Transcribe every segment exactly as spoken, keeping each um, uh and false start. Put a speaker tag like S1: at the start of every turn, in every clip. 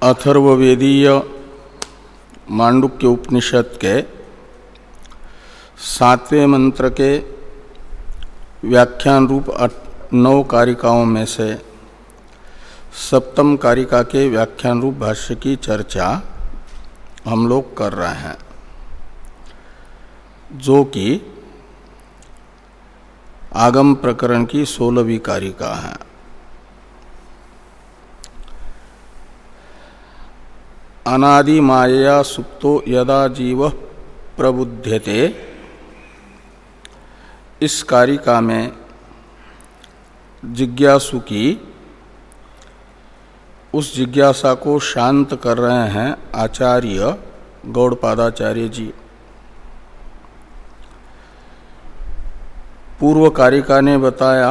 S1: अथर्ववेदीय मांडुक्य उपनिषद के सातवें मंत्र के व्याख्यान रूप नौ कारिकाओं में से सप्तम कारिका के व्याख्यान रूप भाष्य की चर्चा हम लोग कर रहे हैं, जो कि आगम प्रकरण की सोलहवीं कारिका है। अनादि मायया सुप्तो यदा जीव प्रबुध्यते, इस कारिका में जिज्ञासु की उस जिज्ञासा को शांत कर रहे हैं आचार्य गौड़पादाचार्य जी। पूर्व कारिका ने बताया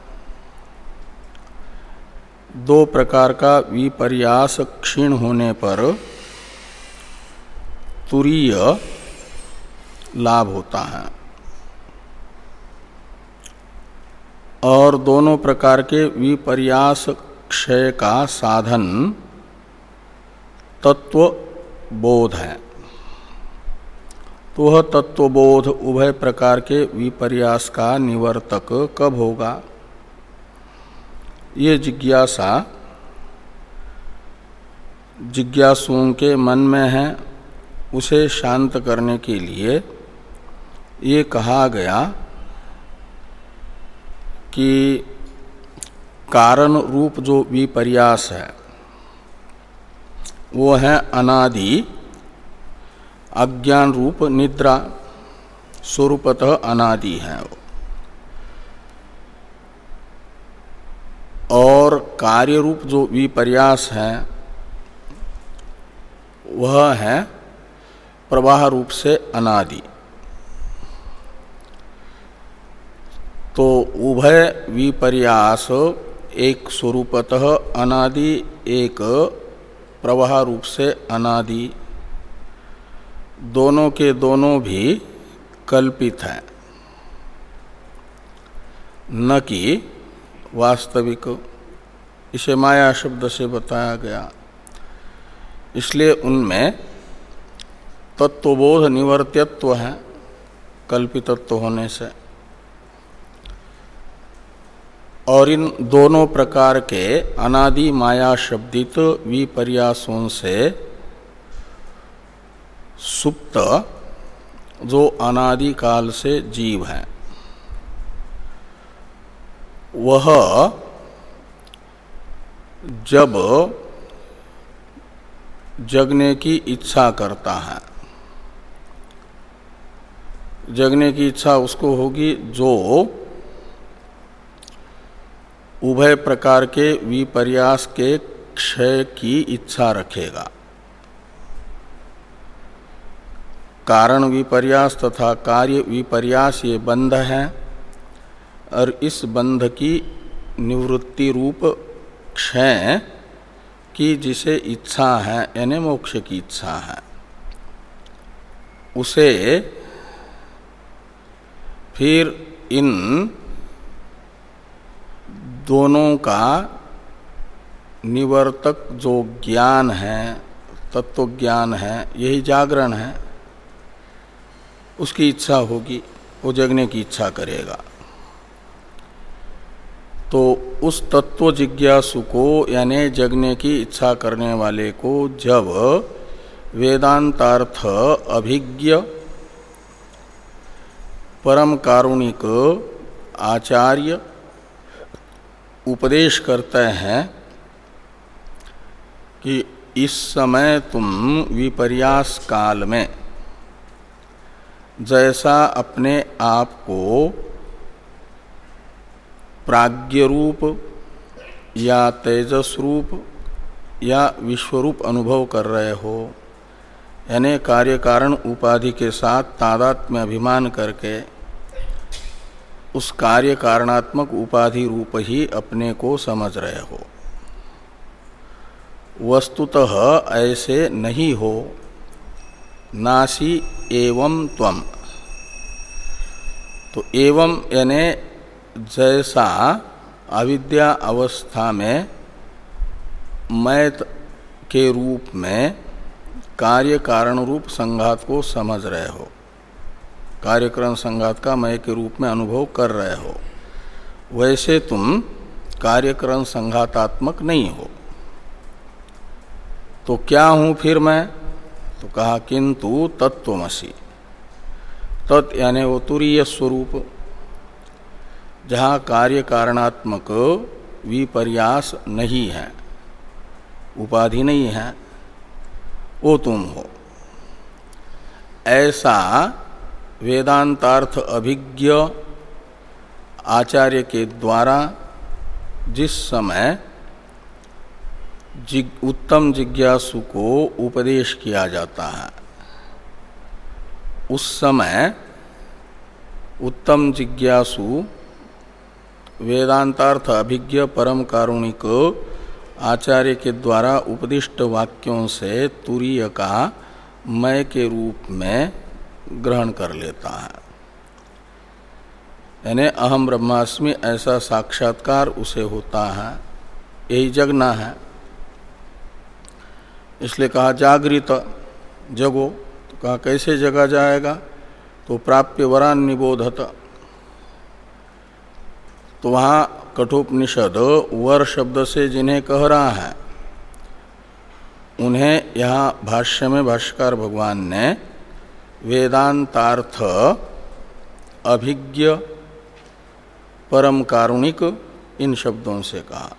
S1: दो प्रकार का विपर्यास क्षीण होने पर तुरीय लाभ होता है और दोनों प्रकार के विपर्यास क्षय का साधन तत्व बोध है। तो वह तत्वबोध उभय प्रकार के विपर्यास का निवर्तक कब होगा, ये जिज्ञासा जिज्ञासुओं के मन में है। उसे शांत करने के लिए ये कहा गया कि कारण रूप जो विपर्यास है वो है अनादि अज्ञान रूप निद्रा, स्वरूपतः अनादि है। और कार्य रूप जो विपर्यास है वह है प्रवाह रूप से अनादि। तो उभय विपर्यास एक स्वरूपतः अनादि, एक प्रवाह रूप से अनादि, दोनों के दोनों भी कल्पित हैं, न कि वास्तविक। इसे माया शब्द से बताया गया। इसलिए उनमें तत्वबोध निवर्त्यत्व है कल्पितत्व होने से। और इन दोनों प्रकार के अनादि माया शब्दित विपर्यासों से सुप्त जो अनादि काल से जीव है वह जब जगने की इच्छा करता है, जगने की इच्छा उसको होगी जो उभय प्रकार के विपर्यास के क्षय की इच्छा रखेगा। कारण विपर्यास तथा कार्य विपर्यास ये बंध है और इस बंध की निवृत्ति रूप क्षय की जिसे इच्छा है, यानी मोक्ष की इच्छा है, उसे फिर इन दोनों का निवर्तक जो ज्ञान है, तत्व ज्ञान है, यही जागरण है, उसकी इच्छा होगी, वो जगने की इच्छा करेगा। तो उस तत्व जिज्ञासु को यानी जगने की इच्छा करने वाले को जब वेदांतार्थ अभिज्ञ परम कारुणिक आचार्य उपदेश करते हैं कि इस समय तुम विपर्यास काल में जैसा अपने आप को प्राज्ञ रूप या तेजस रूप या विश्वरूप अनुभव कर रहे हो, यानी कार्य कारण उपाधि के साथ तादात्म्य अभिमान करके उस कार्य कारणात्मक उपाधि रूप ही अपने को समझ रहे हो, वस्तुतः ऐसे नहीं हो। नासी एवं त्वम, तो एवं यानी जैसा अविद्या अवस्था में मैं के रूप में कार्य कारण रूप संघात को समझ रहे हो, कार्यकरण संघात का मैं के रूप में अनुभव कर रहे हो, वैसे तुम कार्यकरण संघातात्मक नहीं हो। तो क्या हूं फिर मैं? तो कहा किंतु तत्त्वमसि। तत् यानी वो तुरीय स्वरूप, जहाँ कार्य कारणात्मक विपर्यास नहीं है, उपाधि नहीं है, वो तुम हो। ऐसा वेदांतार्थ अभिज्ञ आचार्य के द्वारा जिस समय जिग, उत्तम जिज्ञासु को उपदेश किया जाता है, उस समय उत्तम जिज्ञासु वेदांतार्थ अभिज्ञ परम कारुणिक आचार्य के द्वारा उपदिष्ट वाक्यों से तुरीय का मैं के रूप में ग्रहण कर लेता है। यानी अहम ब्रह्मास्मि ऐसा साक्षात्कार उसे होता है, यही जगना है। इसलिए कहा जागृत, जगो। तो कहा कैसे जगा जाएगा? तो प्राप्य वरान निबोधत। तो वहाँ कठोपनिषद वर शब्द से जिन्हें कह रहा है, उन्हें यहाँ भाष्य में भाष्यकार भगवान ने वेदांतार्थ अभिज्ञ परम कारुणिक इन शब्दों से कहा।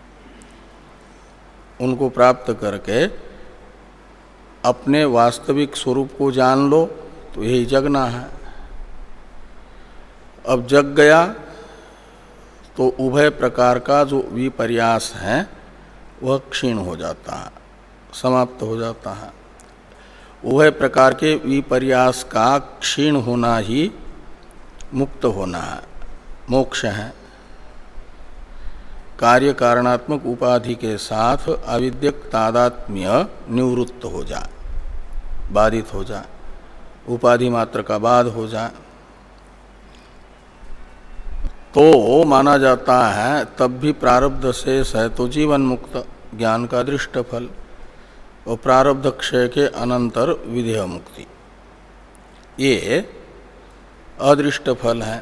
S1: उनको प्राप्त करके अपने वास्तविक स्वरूप को जान लो, तो यही जगना है। अब जग गया तो उभय प्रकार का जो विपर्यास है वह क्षीण हो जाता है, समाप्त हो जाता है। उभय प्रकार के विपर्यास का क्षीण होना ही मुक्त होना है, मोक्ष है। कार्य कारणात्मक उपाधि के साथ अविद्यक तादात्म्य निवृत्त हो जाए, बाधित हो जाए, उपाधि मात्र का बाध हो जाए, तो माना जाता है तब भी प्रारब्ध से सहतो जीवन मुक्त, ज्ञान का दृष्ट फल, और प्रारब्ध क्षय के अनंतर विधेय मुक्ति, ये अदृष्ट फल है।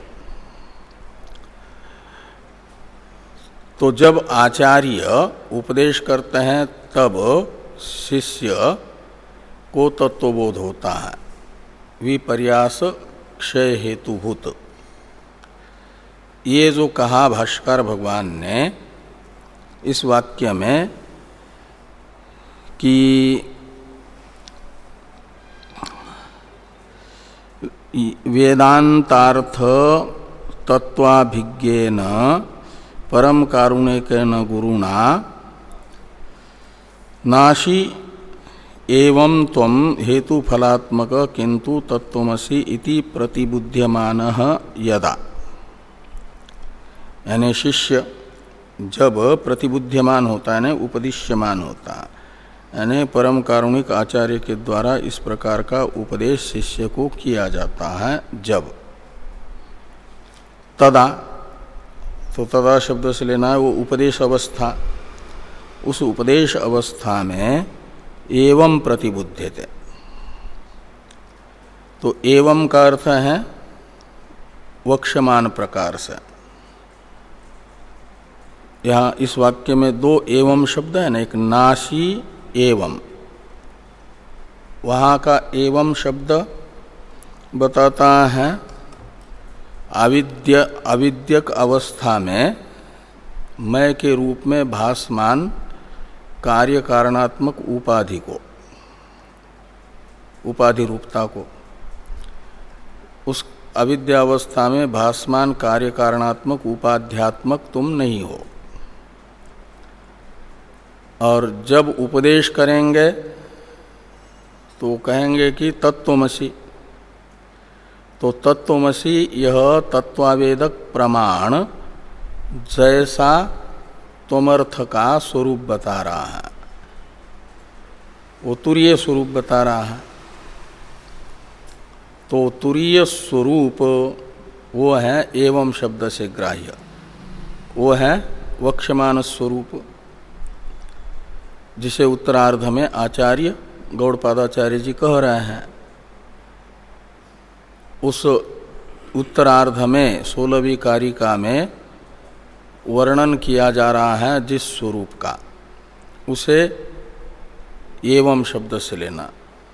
S1: तो जब आचार्य उपदेश करते हैं तब शिष्य को तत्वबोध होता है, विपर्यास क्षय हेतुभूत। ये जो कहा भाष्यकार भगवान ने इस वाक्य में कि वेदांतार्थ तत्वाभिज्ञेन परम कारुणिकेन गुरुणा नाशी एवं त्वं हेतुफलात्मक किंतु तत्त्वमसि इति प्रतिबुध्यमानः यदा। यानी शिष्य जब प्रतिबुध्यमान होता है, यानी उपदिश्यमान होता है, यानी परम कारुणिक आचार्य के द्वारा इस प्रकार का उपदेश शिष्य को किया जाता है जब, तदा, तो तदा शब्द से लेना है वो उपदेश अवस्था। उस उपदेश अवस्था में एवं प्रतिबुध्यते, तो एवं का अर्थ है वक्ष्यमान प्रकार से। यहाँ इस वाक्य में दो एवं शब्द है ना, एक नाशी एवं, वहाँ का एवं शब्द बताता है अविद्य अविद्यक अवस्था में मैं के रूप में भासमान कार्य कारणात्मक उपाधि को, उपाधि रूपता को, उस अविद्यावस्था में भासमान कार्य कारणात्मक उपाध्यात्मक तुम नहीं हो। और जब उपदेश करेंगे तो कहेंगे कि तत्त्वमसि, तो तत्त्वमसि यह तत्वावेदक प्रमाण जैसा त्वमर्थ का स्वरूप बता रहा है, वो तुरीय स्वरूप बता रहा है। तो तुरीय स्वरूप वो है एवं शब्द से ग्राह्य, वो है वक्ष्यमान स्वरूप। जिसे उत्तरार्ध में आचार्य गौड़पादाचार्य जी कह रहे हैं, उस उत्तरार्ध में सोलहवीं कारिका में वर्णन किया जा रहा है जिस स्वरूप का, उसे एवं शब्द से लेना।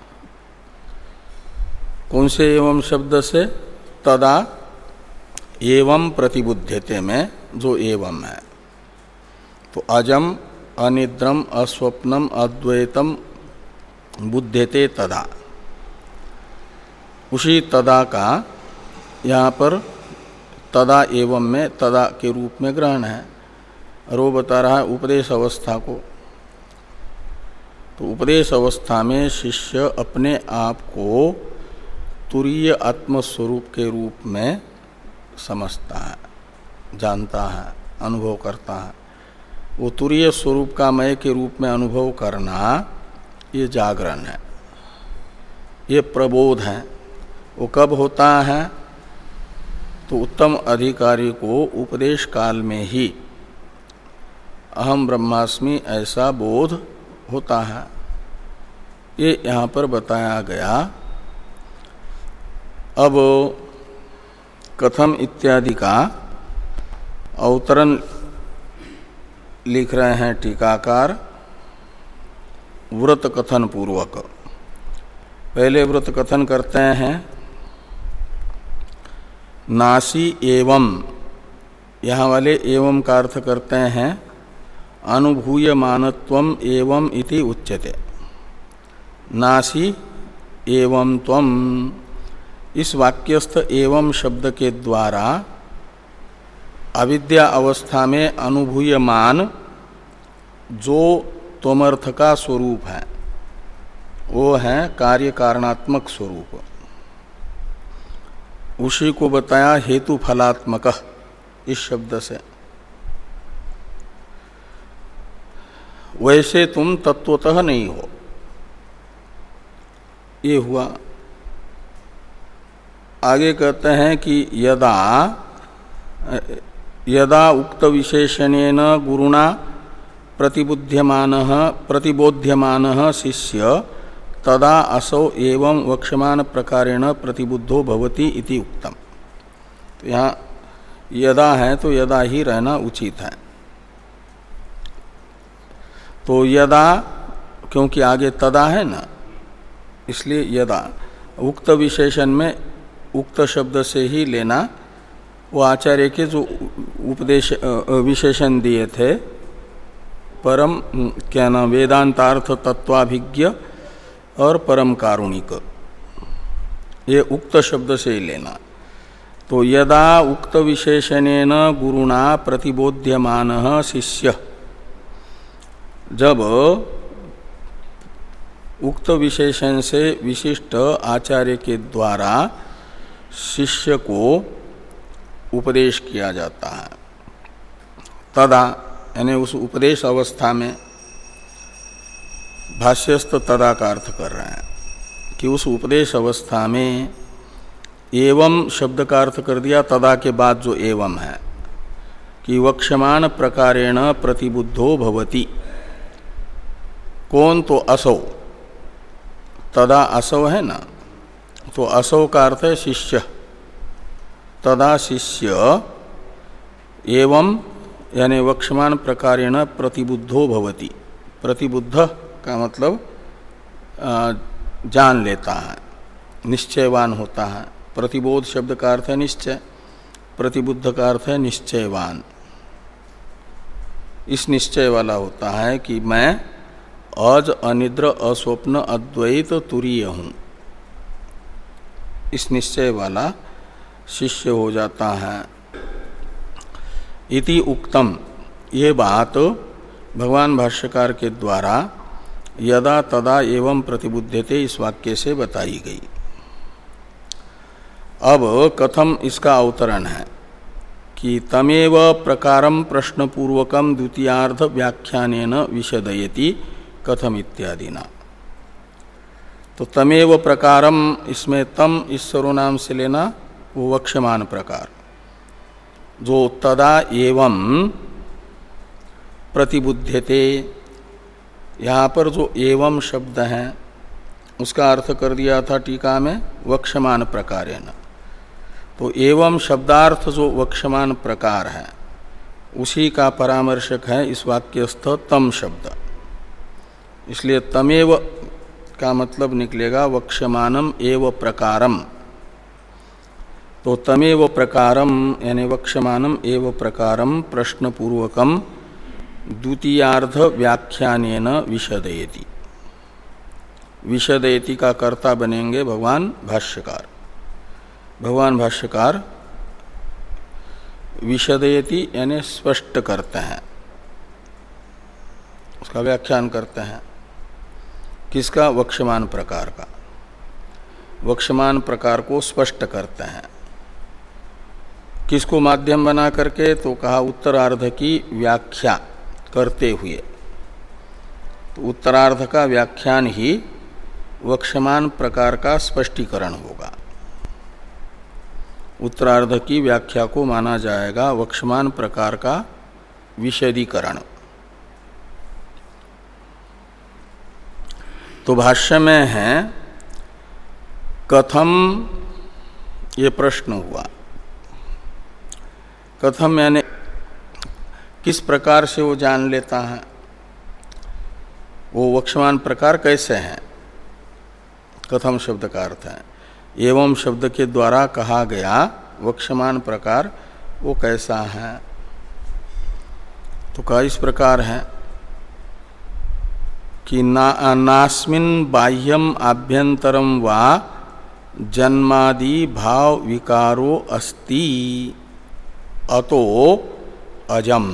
S1: कौन से एवं शब्द से? तदा एवं प्रतिबुध्यते में जो एवं है। तो अजम अनिद्रम अस्वप्नम अद्वैतम बुध्यते तदा, उसी तदा का यहाँ पर तदा एवं में तदा के रूप में ग्रहण है। और वो बता रहा है उपदेश अवस्था को। तो उपदेश अवस्था में शिष्य अपने आप को तुरीय आत्मस्वरूप के रूप में समझता है, जानता है, अनुभव करता है। वो तुरीय स्वरूप का मय के रूप में अनुभव करना, ये जागरण है, ये प्रबोध है। वो कब होता है? तो उत्तम अधिकारी को उपदेश काल में ही अहम ब्रह्मास्मि ऐसा बोध होता है। ये यहाँ पर बताया गया। अब कथम इत्यादि का अवतरण लिख रहे हैं टीकाकार व्रत कथन पूर्वक। पहले व्रत कथन करते हैं नासी एवं, यहाँ वाले एवं का अर्थ करते हैं अनुभूयमानत्वम एवं इति उच्यते। नासी एवं त्वम, इस वाक्यस्थ एवं शब्द के द्वारा अविद्या अवस्था में अनुभूयमान जो त्वमर्थ का स्वरूप है वो है कार्य कारणात्मक स्वरूप। उसी को बताया हेतु फलात्मक इस शब्द से। वैसे तुम तत्वतः नहीं हो, ये हुआ। आगे कहते हैं कि यदा यदा उक्त विशेषणेन गुरुणा प्रतिबुध्यमानः प्रतिबोध्यमानः शिष्य तदा असौ एवं वक्ष्यमाण प्रकारेण प्रतिबुद्धो भवति इति उक्तम। तो यहाँ यदा है तो यदा ही रहना उचित है। तो यदा, क्योंकि आगे तदा है ना, इसलिए यदा उक्त विशेषण में उक्त शब्द से ही लेना। वो आचार्य के जो उपदेश विशेषण दिए थे, परम क्या नाम वेदांतार्थ तत्वाभिज्ञ और परम कारुणिक, ये उक्त शब्द से ही लेना। तो यदा उक्त विशेषणेन गुरुणा प्रतिबोध्यमानः शिष्य, जब उक्त विशेषण से विशिष्ट आचार्य के द्वारा शिष्य को उपदेश किया जाता है, तदा यानी उस उपदेश अवस्था में, भाष्यस्थ तदा का अर्थ कर रहे हैं कि उस उपदेश अवस्था में एवं शब्द का अर्थ कर दिया तदा के बाद जो एवं है कि वक्ष्यमाण प्रकारेण प्रतिबुद्धो भवति। कौन? तो असौ, तदा असौ है ना, तो असौ का अर्थ है शिष्य। तदा शिष्य एवं यानी वक्ष्यमाण प्रकारेण प्रतिबुद्धो भवति। प्रतिबुद्ध का मतलब जान लेता है, निश्चयवान होता है। प्रतिबोध शब्द का अर्थ है निश्चय, प्रतिबुद्ध का अर्थ है निश्चयवान। इस निश्चय वाला होता है कि मैं अज अनिद्र अस्वप्न अद्वैत तुरीय हूँ, इस निश्चय वाला शिष्य हो जाता है। इति उक्तम, ये बात भगवान भाष्यकार के द्वारा यदा तदा एवं प्रतिबुध्यते इस वाक्य से बताई गई। अब कथम इसका अवतरण है कि तमेव प्रकारम प्रश्नपूर्वकम द्वितीयार्ध व्याख्यानेन विशदयति कथम इत्यादि ना। तो तमेव प्रकारम, इसमें तम इस सर्वनाम से लेना वो वक्ष्यमान प्रकार, जो तदा एवं प्रतिबुध्यते यहाँ पर जो एवं शब्द है उसका अर्थ कर दिया था टीका में वक्ष्यमान प्रकारेण। तो एवं शब्दार्थ जो वक्ष्यमान प्रकार है उसी का परामर्शक है इस वाक्यस्थ तम शब्द। इसलिए तमेव का मतलब निकलेगा वक्ष्यमानम एव प्रकारम। तो तमेव प्रकारम यानी वक्ष्यमानम एव प्रकारम प्रश्नपूर्वकम द्वितीयार्ध व्याख्यानेन विशदयति। विशदयति का कर्ता बनेंगे भगवान भाष्यकार। भगवान भाष्यकार विशदयति यानी स्पष्ट करते हैं, उसका व्याख्यान करते हैं। किसका? वक्ष्यमान प्रकार का। वक्ष्यमान प्रकार को स्पष्ट करते हैं। किसको माध्यम बना करके? तो कहा उत्तरार्ध की व्याख्या करते हुए। तो उत्तरार्ध का व्याख्यान ही वक्ष्यमान प्रकार का स्पष्टीकरण होगा। उत्तरार्ध की व्याख्या को माना जाएगा वक्ष्यमान प्रकार का विशदीकरण। तो भाष्य में है कथम, ये प्रश्न हुआ। कथम यानी किस प्रकार से वो जान लेता है, वो वक्ष्यमान प्रकार कैसे है। कथम शब्द का अर्थ है एवं शब्द के द्वारा कहा गया वक्ष्यमान प्रकार वो कैसा है। तो कहा इस प्रकार है कि ना नास्मिन् बाह्यम आभ्यंतरम वा जन्मादि भाव विकारो अस्ति अतो अजम।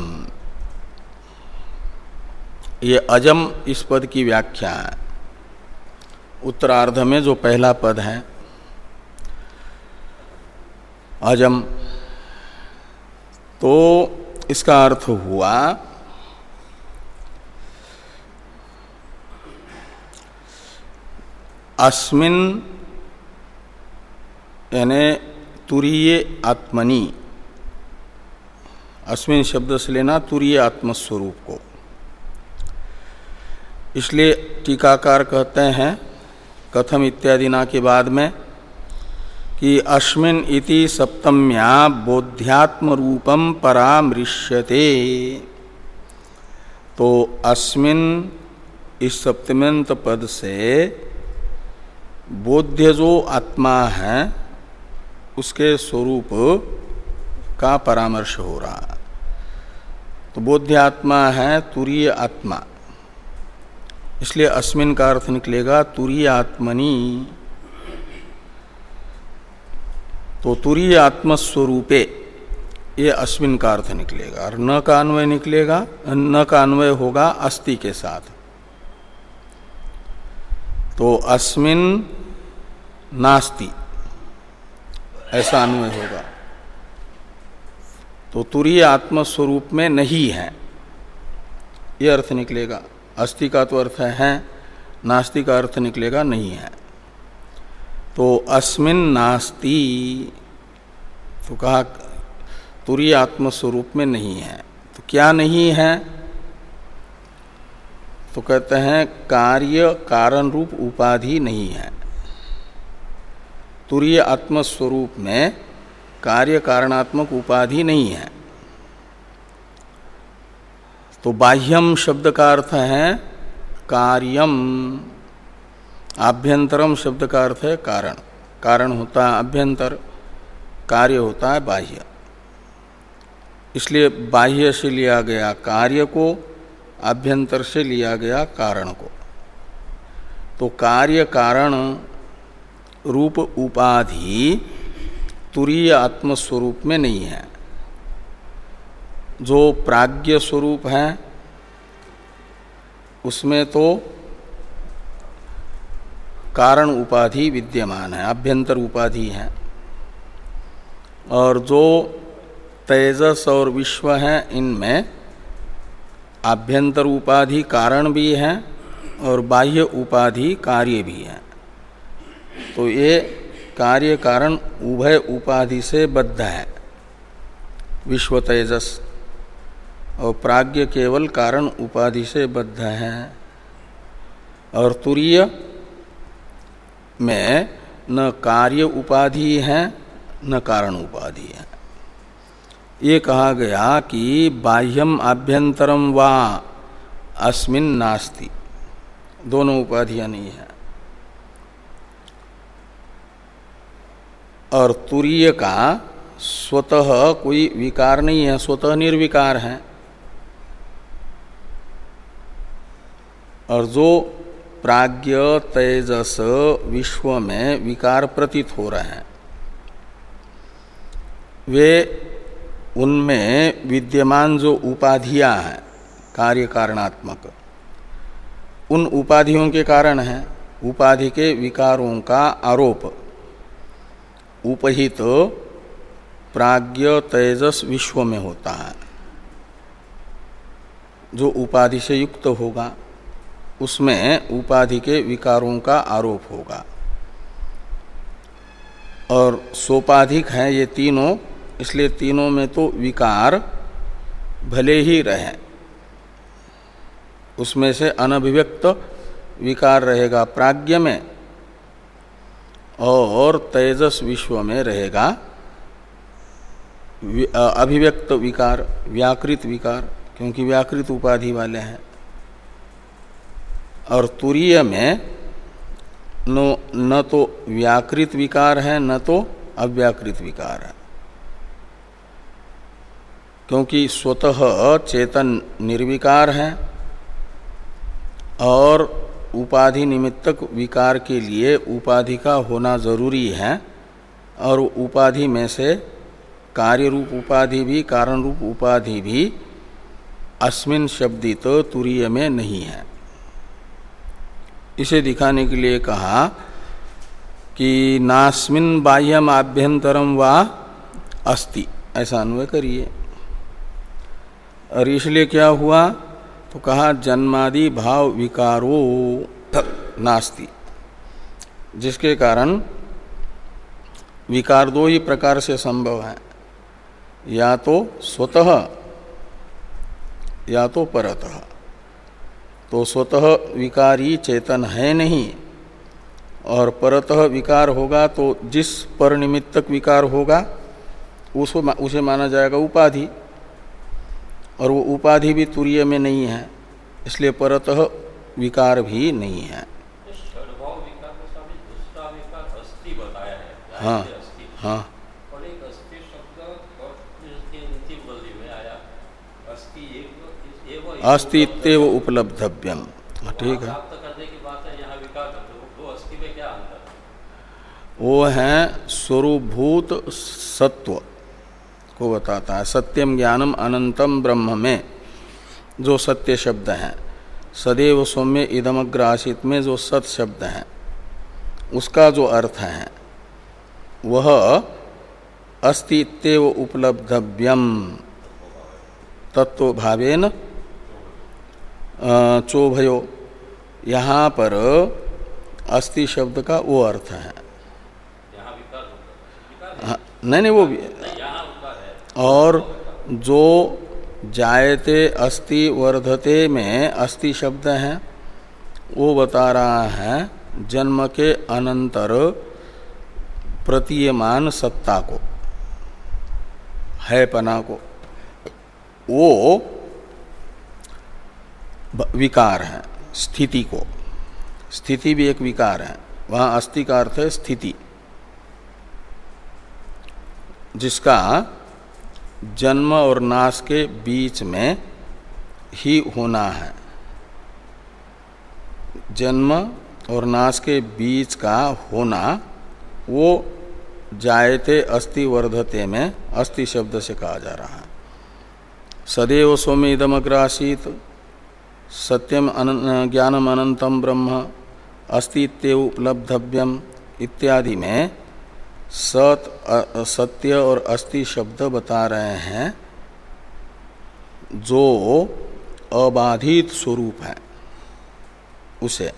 S1: ये अजम इस पद की व्याख्या है। उत्तरार्ध में जो पहला पद है अजम, तो इसका अर्थ हुआ अस्मिन यानी तुरीय आत्मनि। अस्मिन शब्द से लेना तुरीय आत्मस्वरूप को। इसलिए टीकाकार कहते हैं कथम इत्यादि ना के बाद में कि अस्मिन इति सप्तम्या बोध्यात्म रूपम परामृश्यते। तो अस्मिन इस सप्तम्यंत पद से बोध्य जो आत्मा है उसके स्वरूप का परामर्श हो रहा। तो बोध्य आत्मा है तुरीय आत्मा, इसलिए अस्मिन का अर्थ निकलेगा तुरीय आत्मनि। तो तुरीय आत्मस्वरूपे ये अस्मिन का अर्थ निकलेगा। और न का अन्वय निकलेगा, न का अन्वय होगा अस्ति के साथ। तो अस्मिन नास्ति ऐसा अन्वय होगा। तो तुरीय आत्मस्वरूप में नहीं है, ये अर्थ निकलेगा। अस्ति का तो अर्थ है, नास्ति का अर्थ निकलेगा नहीं है। तो अस्मिन नास्ति, तो कहा तुरीय आत्मस्वरूप में नहीं है। तो क्या नहीं है? तो कहते हैं कार्य कारण रूप उपाधि नहीं है। तुरीय आत्मस्वरूप में कार्य कारणात्मक उपाधि नहीं है। तो बाह्यम शब्द का अर्थ है कार्यम, आभ्यंतरम शब्द का अर्थ है कारण। कारण होता है अभ्यंतर, कार्य होता है बाह्य। इसलिए बाह्य से लिया गया कार्य को, आभ्यंतर से लिया गया कारण को। तो कार्य कारण रूप उपाधि तुरीय आत्मस्वरूप में नहीं है। जो प्राज्ञ स्वरूप है उसमें तो कारण उपाधि विद्यमान है, आभ्यंतर उपाधि है। और जो तेजस और विश्व है इनमें आभ्यंतर उपाधि कारण भी है और बाह्य उपाधि कार्य भी है। तो ये कार्य कारण उभय उपाधि से बद्ध है विश्व तेजस, और प्राज्ञ केवल कारण उपाधि से बद्ध है। और तुरीय में न कार्य उपाधि है न कारण उपाधि है। ये कहा गया कि बाह्यम आभ्यंतरम वा अस्मिन नास्ति, दोनों उपाधियां नहीं है। और तुरीय का स्वतः कोई विकार नहीं है, स्वतः निर्विकार है। और जो प्राज्ञ तेजस विश्व में विकार प्रतीत हो रहे हैं, वे उनमें विद्यमान जो उपाधियां हैं कार्य कारणात्मक, उन उपाधियों के कारण है। उपाधि के विकारों का आरोप उपहित तो प्राज्ञ तेजस विश्व में होता है। जो उपाधि से युक्त होगा उसमें उपाधि के विकारों का आरोप होगा। और सोपाधिक हैं ये तीनों, इसलिए तीनों में तो विकार भले ही रहे, उसमें से अनभिव्यक्त विकार रहेगा प्राज्ञ में और तेजस विश्व में रहेगा अभिव्यक्त विकार, व्याकृत विकार, क्योंकि व्याकृत उपाधि वाले हैं। और तुरीय में न, न तो व्याकृत विकार है न तो अव्याकृत विकार है, क्योंकि स्वतः चेतन निर्विकार है और उपाधि निमित्तक विकार के लिए उपाधि का होना जरूरी है। और उपाधि में से कार्य रूप उपाधि भी कारण रूप उपाधि भी अस्मिन शब्दित तुरीय में नहीं है। इसे दिखाने के लिए कहा कि नास्मिन बाह्यम आभ्यंतरम वा अस्ति, ऐसा अन्वय करिए। और इसलिए क्या हुआ तो कहा जन्मादि भाव विकारो नास्ति, जिसके कारण विकार दो ही प्रकार से संभव है, या तो स्वतः या तो परतः। तो स्वतः विकारी चेतन है नहीं, और परतः विकार होगा तो जिस पर निमित्तक विकार होगा उसको उसे माना जाएगा उपाधि, और वो उपाधि भी तुरीय में नहीं है, इसलिए परतः विकार भी नहीं है। हाँ हाँ, अस्ति इत्येव उपलब्धव्यम, ठीक है। वो है स्वरूपभूत सत्व को बताता है। सत्यम ज्ञानम अनंतम ब्रह्म में जो सत्य शब्द है, सदैव सौम्य इदमग्र आसीत में जो सत शब्द है, उसका जो अर्थ है वह अस्ति इत्येव उपलब्धव्यम तत्व भावेन चोभयो। यहाँ पर अस्ति शब्द का वो अर्थ है। हाँ, नहीं नहीं वो भी, और जो जायते अस्ति वर्धते में अस्ति शब्द है वो बता रहा है जन्म के अनंतर प्रतीयमान सत्ता को, है पना को, वो विकार है। स्थिति को, स्थिति भी एक विकार है। वहाँ अस्ति का अर्थ है स्थिति, जिसका जन्म और नाश के बीच में ही होना है। जन्म और नाश के बीच का होना वो जायते अस्ति वर्धते में अस्ति शब्द से कहा जा रहा है। सदैव सौम्य इदमग्र आसीत, सत्यम अनन, ज्ञानम अनंतम ब्रह्म, अस्ति इत्येव उपलब्धव्यम इत्यादि में सत सत्य और अस्ति शब्द बता रहे हैं जो अबाधित स्वरूप है उसे।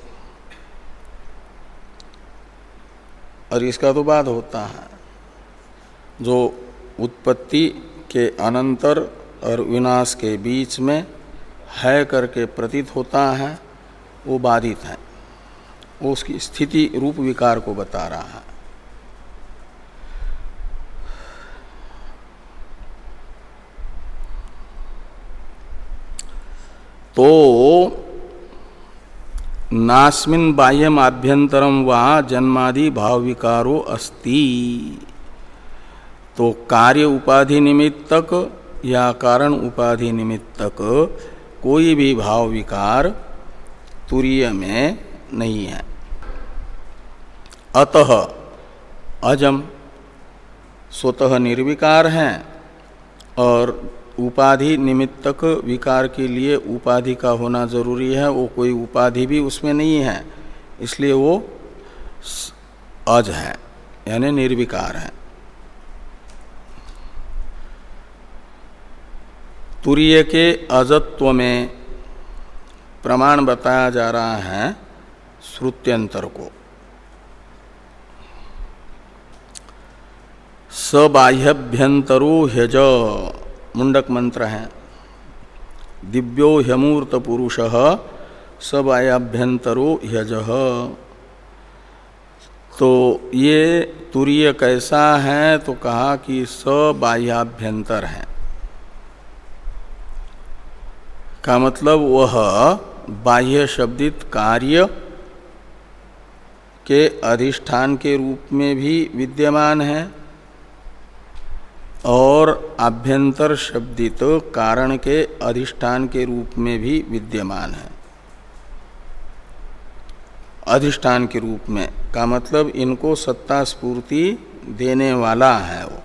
S1: और इसका तो बाद होता है, जो उत्पत्ति के अनंतर और विनाश के बीच में है करके प्रतीत होता है वो बाधित है। वो उसकी स्थिति रूप विकार को बता रहा है। तो नास्मिन् बाह्यम आभ्यंतरम वा जन्मादि भाव विकारो अस्ति। तो कार्य उपाधि निमित्तक या कारण उपाधि निमित्तक कोई भी भाव विकार तुरीय में नहीं है। अतः अजम स्वतः निर्विकार हैं और उपाधि निमित्तक विकार के लिए उपाधि का होना जरूरी है। वो कोई उपाधि भी उसमें नहीं है, इसलिए वो अज है यानी निर्विकार है। तुरीय के अजत्व में प्रमाण बताया जा रहा है श्रुत्यंतर को। सबाह्यभ्यंतरो ह्यज मुंडक मंत्र है। दिव्यो ह्यमूर्त पुरुषः सबाह्यभ्यंतरो ह्यजः। तो ये तुरीय कैसा है? तो कहा कि सबाह्याभ्यंतर है का मतलब वह बाह्य शब्दित कार्य के अधिष्ठान के रूप में भी विद्यमान है और आभ्यंतर शब्दित कारण के अधिष्ठान के रूप में भी विद्यमान है। अधिष्ठान के रूप में का मतलब इनको सत्ता स्फूर्ति देने वाला है। वो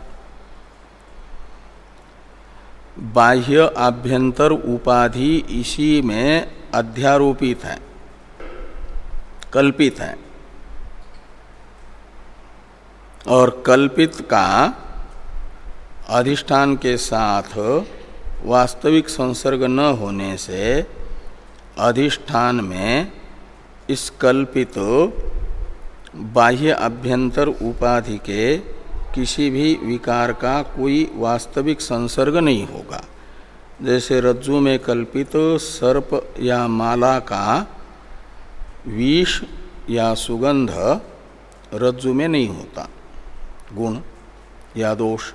S1: बाह्य आभ्यंतर उपाधि इसी में अध्यारोपित है, कल्पित है। और कल्पित का अधिष्ठान के साथ वास्तविक संसर्ग न होने से अधिष्ठान में इस कल्पित बाह्य आभ्यंतर उपाधि के किसी भी विकार का कोई वास्तविक संसर्ग नहीं होगा। जैसे रज्जु में कल्पित सर्प या माला का विष या सुगंध रज्जु में नहीं होता, गुण या दोष।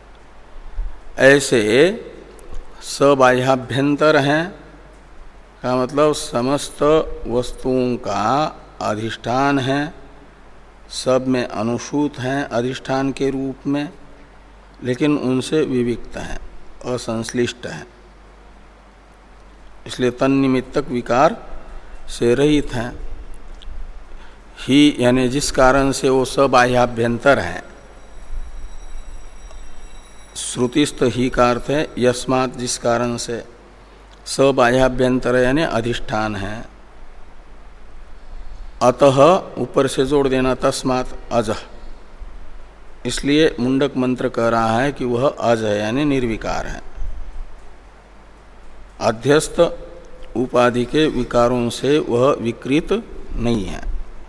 S1: ऐसे सबाह्याभ्यंतर हैं का मतलब समस्त वस्तुओं का अधिष्ठान है, सब में अनुसूत हैं अधिष्ठान के रूप में, लेकिन उनसे विविक्त हैं, असंश्लिष्ट हैं। इसलिए तन्निमित्तक विकार से रहित हैं। ही यानी जिस कारण से वो सबाह्याभ्यंतर है। श्रुतिस्थ ही का अर्थ है यस्मात्, जिस कारण से। सबाह्याभ्यंतर यानी अधिष्ठान है। अतः ऊपर से जोड़ देना तस्मात् अज। इसलिए मुंडक मंत्र कह रहा है कि वह अज है यानी निर्विकार है, अध्यस्त उपाधि के विकारों से वह विकृत नहीं है।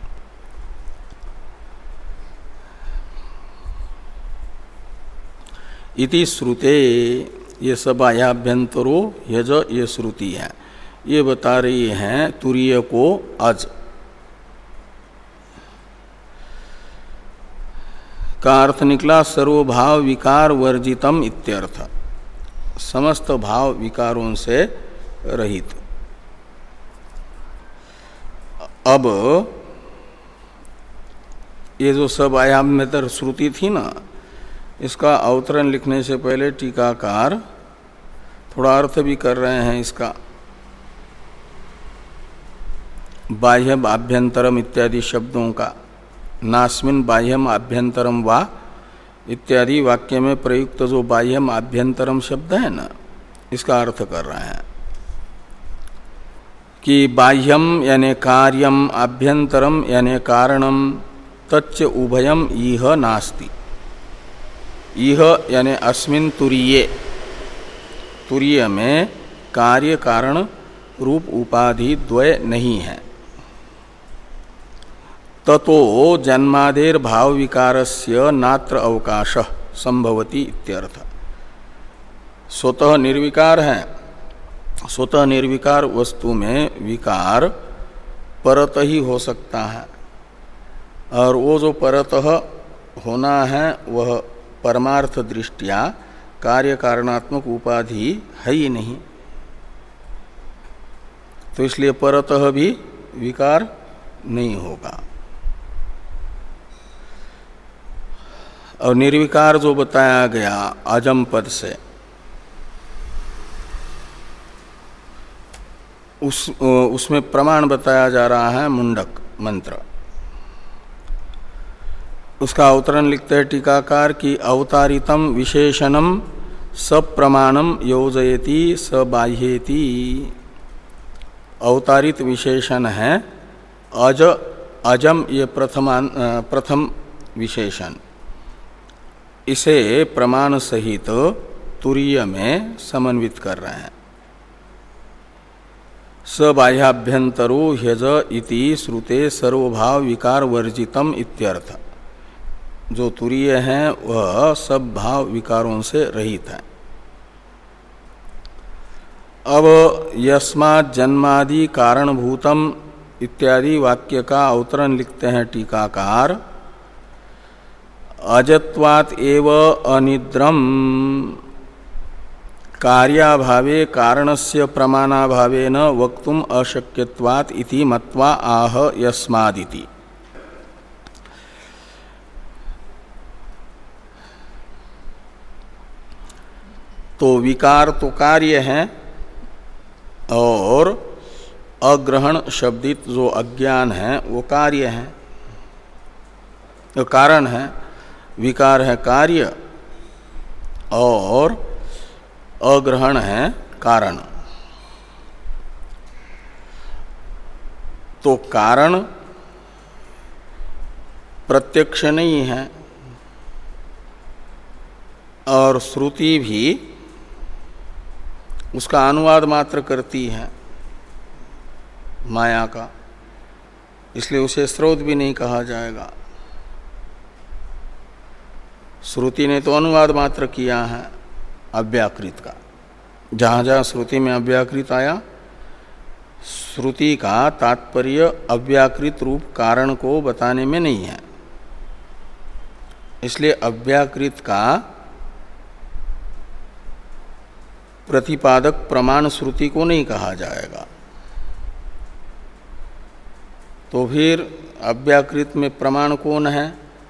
S1: इति श्रुते, ये सबाह्याभ्यंतरो यज, ये श्रुति है। ये बता रही है तुरीय को अज का अर्थ निकला सर्वभाव विकार वर्जितम इत्यर्थ, समस्त भाव विकारों से रहित। अब ये जो सबाह्याभ्यंतर श्रुति थी ना, इसका अवतरण लिखने से पहले टीकाकार थोड़ा अर्थ भी कर रहे हैं इसका। बाह्यम आभ्यंतरम इत्यादि शब्दों का, नास्मिन् बाह्यम आभ्यंतरम वा इत्यादि वाक्य में प्रयुक्त जो बाह्यम आभ्यंतरम शब्द है ना, इसका अर्थ कर रहे हैं कि बाह्यम यानी कार्यम, आभ्यंतरम यानी कारणम, तच्च उभयम इह नास्ति। इह यानी अस्मिन् तुरीये, तुरीय में कार्य कारण रूप उपाधि द्वय नहीं है। ततो जन्मादेर भाव विकारस्य नात्र अवकाश संभवति इत्यर्थ। स्वतः निर्विकार है, स्वतः निर्विकार वस्तु में विकार परत ही हो सकता है, और वो जो परतः होना है वह परमार्थ दृष्टिया कार्य कारणात्मक उपाधि है ही नहीं। तो इसलिए परतः भी विकार नहीं होगा। और निर्विकार जो बताया गया अजम पद से, उस उसमें प्रमाण बताया जा रहा है मुंडक मंत्र। उसका अवतरण लिखते हैं टीकाकार की अवतारितम विशेषणम सप्रमाणम योजयति सबाह्येति। अवतारित विशेषण है अज अजम, ये प्रथमान प्रथम विशेषण, इसे प्रमाण सहित तुरीय में समन्वित कर रहे हैं। सबाह्याभ्यंतरो ह्यज इति श्रुते सर्वभाव विकार वर्जितम इत्यर्थ। जो तुरीय है वह सब भाव विकारों से रहित है। अब यस्मात् जन्मादि कारणभूतम इत्यादि वाक्य का अवतरण लिखते हैं टीकाकार। अजत्वात् एव अनिद्रम कार्याभावे कारणस्य प्रमाणाभावेन वक्तुम अशक्यत्वात् इति मत्वा आह यस्मादिति। तो विकार तो कार्य है, और अग्रहण शब्दित जो अज्ञान है वो कार्य है, तो कारण है। विकार है कार्य और अग्रहण है कारण। तो कारण प्रत्यक्ष नहीं है, और श्रुति भी उसका अनुवाद मात्र करती है माया का, इसलिए उसे स्रोत भी नहीं कहा जाएगा। श्रुति ने तो अनुवाद मात्र किया है अव्याकृत का। जहाँ जहाँ श्रुति में अव्याकृत आया, श्रुति का तात्पर्य अव्याकृत रूप कारण को बताने में नहीं है, इसलिए अव्याकृत का प्रतिपादक प्रमाण श्रुति को नहीं कहा जाएगा। तो फिर अव्याकृत में प्रमाण कौन है?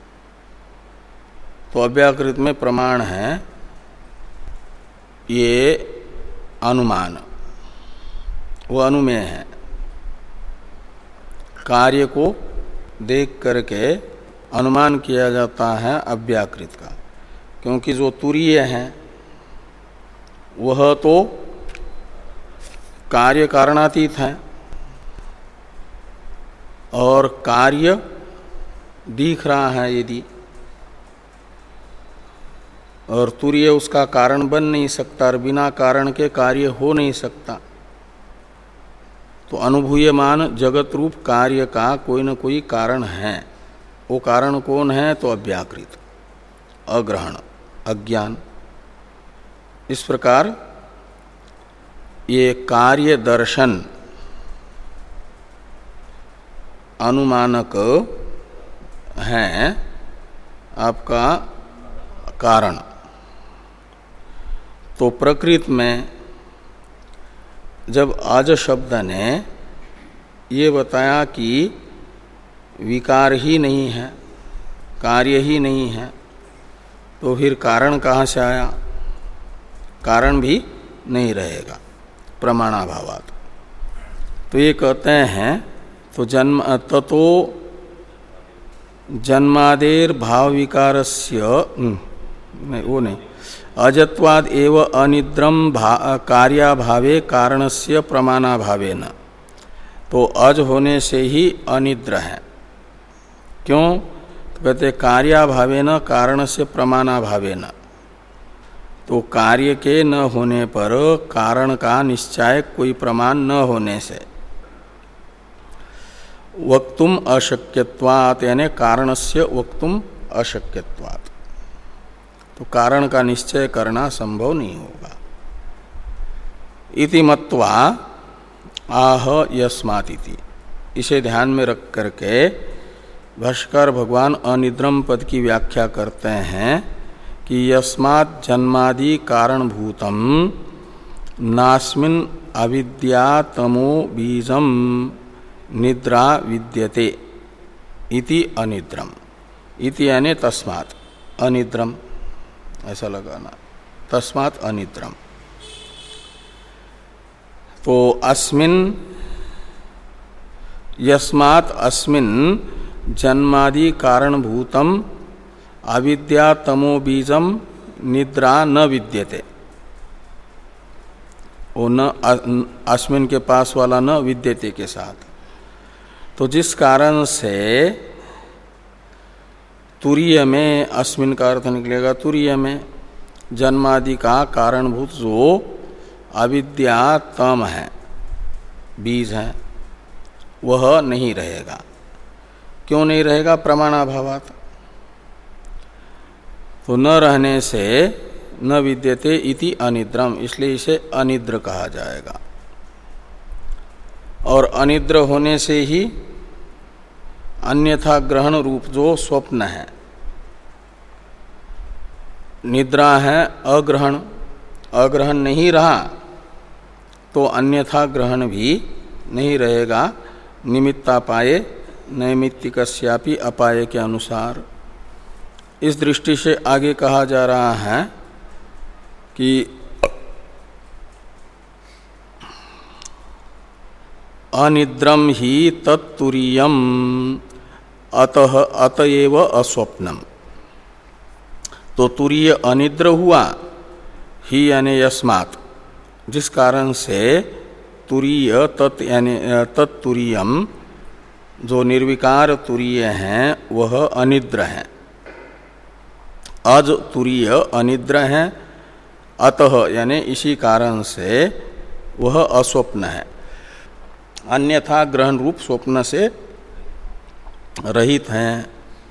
S1: तो अव्याकृत में प्रमाण है ये अनुमान, वो अनुमेय है। कार्य को देख करके अनुमान किया जाता है अव्याकृत का, क्योंकि जो तुरीय है वह तो कार्य कारणातीत है, और कार्य दिख रहा है यदि, और तुरीय उसका कारण बन नहीं सकता, और बिना कारण के कार्य हो नहीं सकता। तो अनुभूयमान जगत रूप कार्य का कोई न कोई कारण है। वो कारण कौन है? तो अव्याकृत, अग्रहण, अज्ञान। इस प्रकार ये कार्य दर्शन अनुमानक है आपका कारण। तो प्रकृत में जब आज शब्द ने ये बताया कि विकार ही नहीं है, कार्य ही नहीं है, तो फिर कारण कहाँ से आया? कारण भी नहीं रहेगा प्रमाणाभावात्। तो ये कहते हैं तो जन्म ततो जन्मादेर भाव विकारस्य नहीं, वो नहीं, अजत्वाद एव अनिद्रम कार्याभावे कारणस्य प्रमाणाभावेन। तो अज होने से ही अनिद्र है। क्यों? तो कहते कार्याभावेन कारणस्य प्रमाणाभावेन। तो कार्य के न होने पर कारण का निश्चय कोई प्रमाण न होने से वक्तुम अशक्यत्वात्, यानी कारणस्य वक्तुम अशक्यत्वात्, तो कारण का निश्चय करना संभव नहीं होगा। इति मत्वा आह यस्मात् इति। इसे ध्यान में रख करके भाष्यकार भगवान अनिद्रम पद की व्याख्या करते हैं कि यस्मात् जन्मादि कारणभूतम नास्मिन् अविद्यातमो बीजम निद्रा विद्यते इति अनिद्रम। इति यानी तस्मात् अनिद्रम, ऐसा लगाना, तस्मात् अनिद्रम। तो अस्मिन् यस्मात् अस्मिन् जन्मादि कारणभूतम अविद्यातमो बीजम निद्रा न विद्यते। वो न अस्मिन् के पास वाला न विद्यते के साथ। तो जिस कारण से तुरीय में, अस्मिन् का अर्थ निकलेगा तुरीय में, जन्मादि का कारणभूत जो अविद्यातम है, बीज है, वह नहीं रहेगा। क्यों नहीं रहेगा? प्रमाणाभावात्। तो न रहने से न विद्यते इति अनिद्रम, इसलिए इसे अनिद्र कहा जाएगा। और अनिद्र होने से ही अन्यथा ग्रहण रूप जो स्वप्न है, निद्रा है अग्रहण, अग्रहण नहीं रहा तो अन्यथा ग्रहण भी नहीं रहेगा, निमित्तापाये नैमित्तिकस्यापि अपाये के अनुसार। इस दृष्टि से आगे कहा जा रहा है कि अनिद्रम ही तत्तुरीयम अतः अतएव अस्वप्नम। तो तुरीय अनिद्र हुआ ही यानी यस्मात्, जिस कारण से तुरीय तत् यानी तत्तुरीयम जो निर्विकार तुरीय हैं वह अनिद्र हैं, अज तुरीय अनिद्र हैं, अतः यानी इसी कारण से वह अस्वप्न है, अन्यथा ग्रहण रूप स्वप्न से रहित हैं।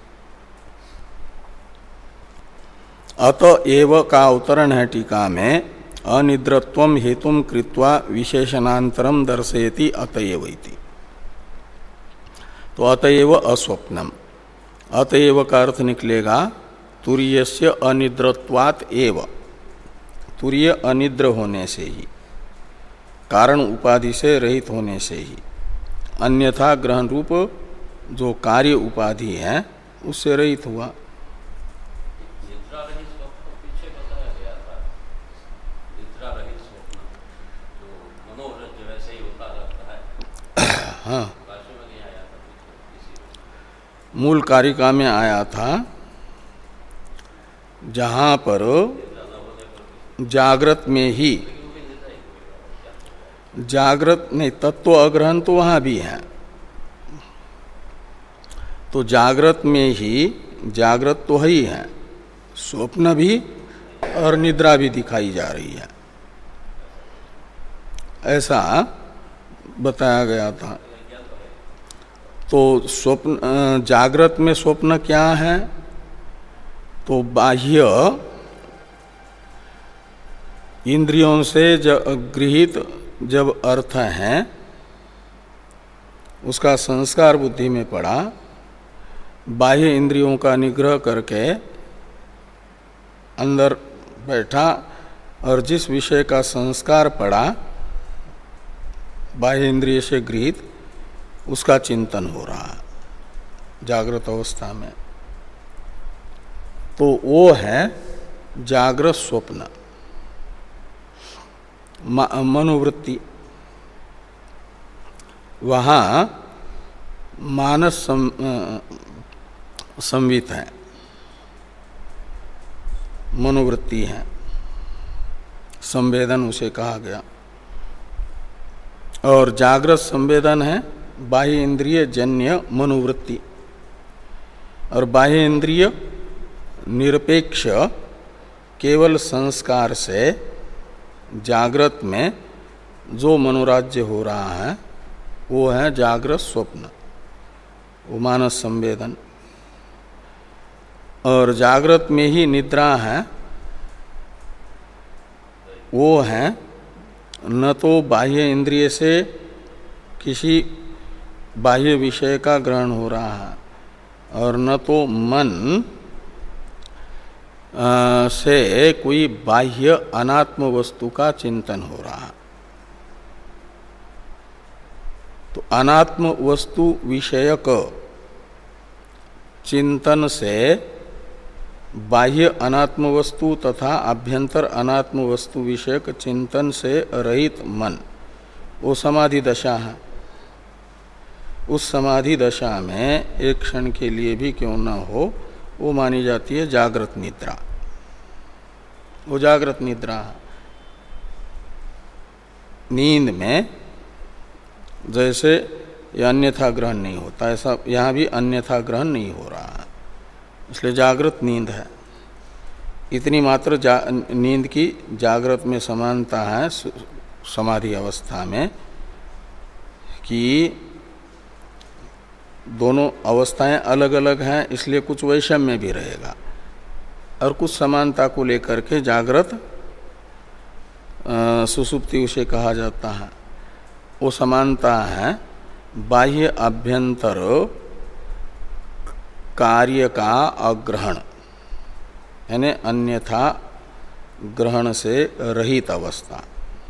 S1: अतएव का अवतरण है टीका में, अनिद्रत्वम हेतुम कृत्वा विशेषणांतरम दर्शयति अतएव इति। तो अतएव अस्वप्नम, अतएव का अर्थ निकलेगा तुरीयस्य अनिद्रत्वात् एव, तुरीय अनिद्र होने से ही, कारण उपाधि से रहित होने से ही, अन्यथा ग्रहण रूप जो कार्य उपाधि है उससे रहित हुआ। हाँ, मूल कारिका में आया था, जहाँ पर जागृत में ही, जागृत नहीं, तत्व अग्रहण तो वहाँ भी है। तो जागृत में ही, जागृत तो ही है, स्वप्न भी और निद्रा भी दिखाई जा रही है, ऐसा बताया गया था। तो स्वप्न, जागृत में स्वप्न क्या है? तो बाह्य इंद्रियों से गृहीत जब अर्थ है उसका संस्कार बुद्धि में पड़ा, बाह्य इंद्रियों का निग्रह करके अंदर बैठा और जिस विषय का संस्कार पड़ा बाह्य इंद्रिय से गृहीत, उसका चिंतन हो रहा है जागृत अवस्था में। तो वो है जागृत स्वप्न मनोवृत्ति। वहाँ मानस सं, संवित है, मनोवृत्ति है, संवेदन उसे कहा गया। और जागृत संवेदन है बाह्य इंद्रिय जन्य मनोवृत्ति। और बाह्य इंद्रिय निरपेक्ष केवल संस्कार से जागृत में जो मनोराज्य हो रहा है वो है जागृत स्वप्न, वो मानस संवेदन। और जागृत में ही निद्रा है, वो है न तो बाह्य इंद्रिय से किसी बाह्य विषय का ग्रहण हो रहा है और न तो मन आ, से कोई बाह्य अनात्म वस्तु का चिंतन हो रहा है। तो अनात्म वस्तु विषयक चिंतन से बाह्य अनात्म वस्तु तथा आभ्यंतर अनात्म वस्तु विषयक चिंतन से रहित मन, वो समाधि दशा है। उस समाधि दशा में एक क्षण के लिए भी क्यों न हो, वो मानी जाती है जागृत निद्रा। वो जागृत निद्रा है। नींद में जैसे ये अन्यथा ग्रहण नहीं होता, ऐसा यहाँ भी अन्यथा ग्रहण नहीं हो रहा है, इसलिए जागृत नींद है। इतनी मात्र नींद की जागृत में समानता है समाधि अवस्था में कि दोनों अवस्थाएं अलग अलग हैं, इसलिए कुछ वैषम्य भी रहेगा और कुछ समानता को लेकर के जागृत सुसुप्ति उसे कहा जाता है। वो समानता है बाह्य आभ्यंतर कार्य का अग्रहण, यानी अन्यथा ग्रहण से रहित अवस्था।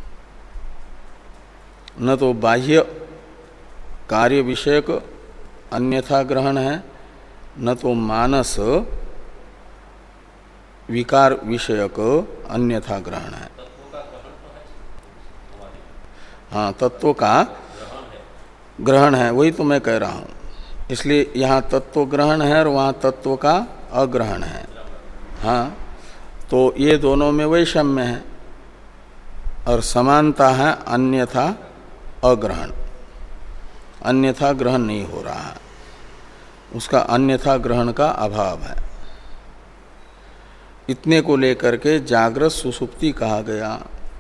S1: न तो बाह्य कार्य विषयक अन्यथा ग्रहण है, न तो मानस विकार विषयक अन्यथा ग्रहण है। हाँ, तत्व का ग्रहण है, वही तो मैं कह रहा हूँ। इसलिए यहाँ तत्व ग्रहण है और वहाँ तत्व का अग्रहण है। हाँ, तो ये दोनों में वैषम्य है और समानता है अन्यथा अग्रहण। अन्यथा ग्रहण नहीं हो रहा है, उसका अन्यथा ग्रहण का अभाव है। इतने को लेकर के जागृत सुसुप्ति कहा गया।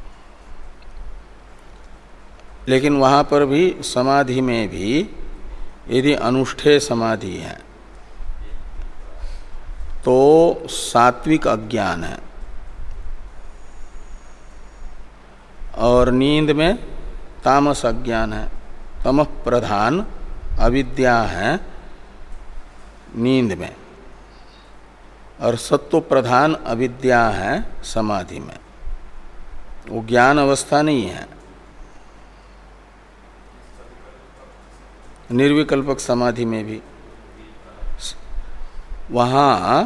S1: लेकिन वहाँ पर भी समाधि में भी यदि अनुष्ठेय समाधि है तो सात्विक अज्ञान है और नींद में तामस अज्ञान है। तमः प्रधान अविद्या है नींद में और सत्व प्रधान अविद्या है समाधि में। वो ज्ञान अवस्था नहीं है। निर्विकल्पक समाधि में भी वहाँ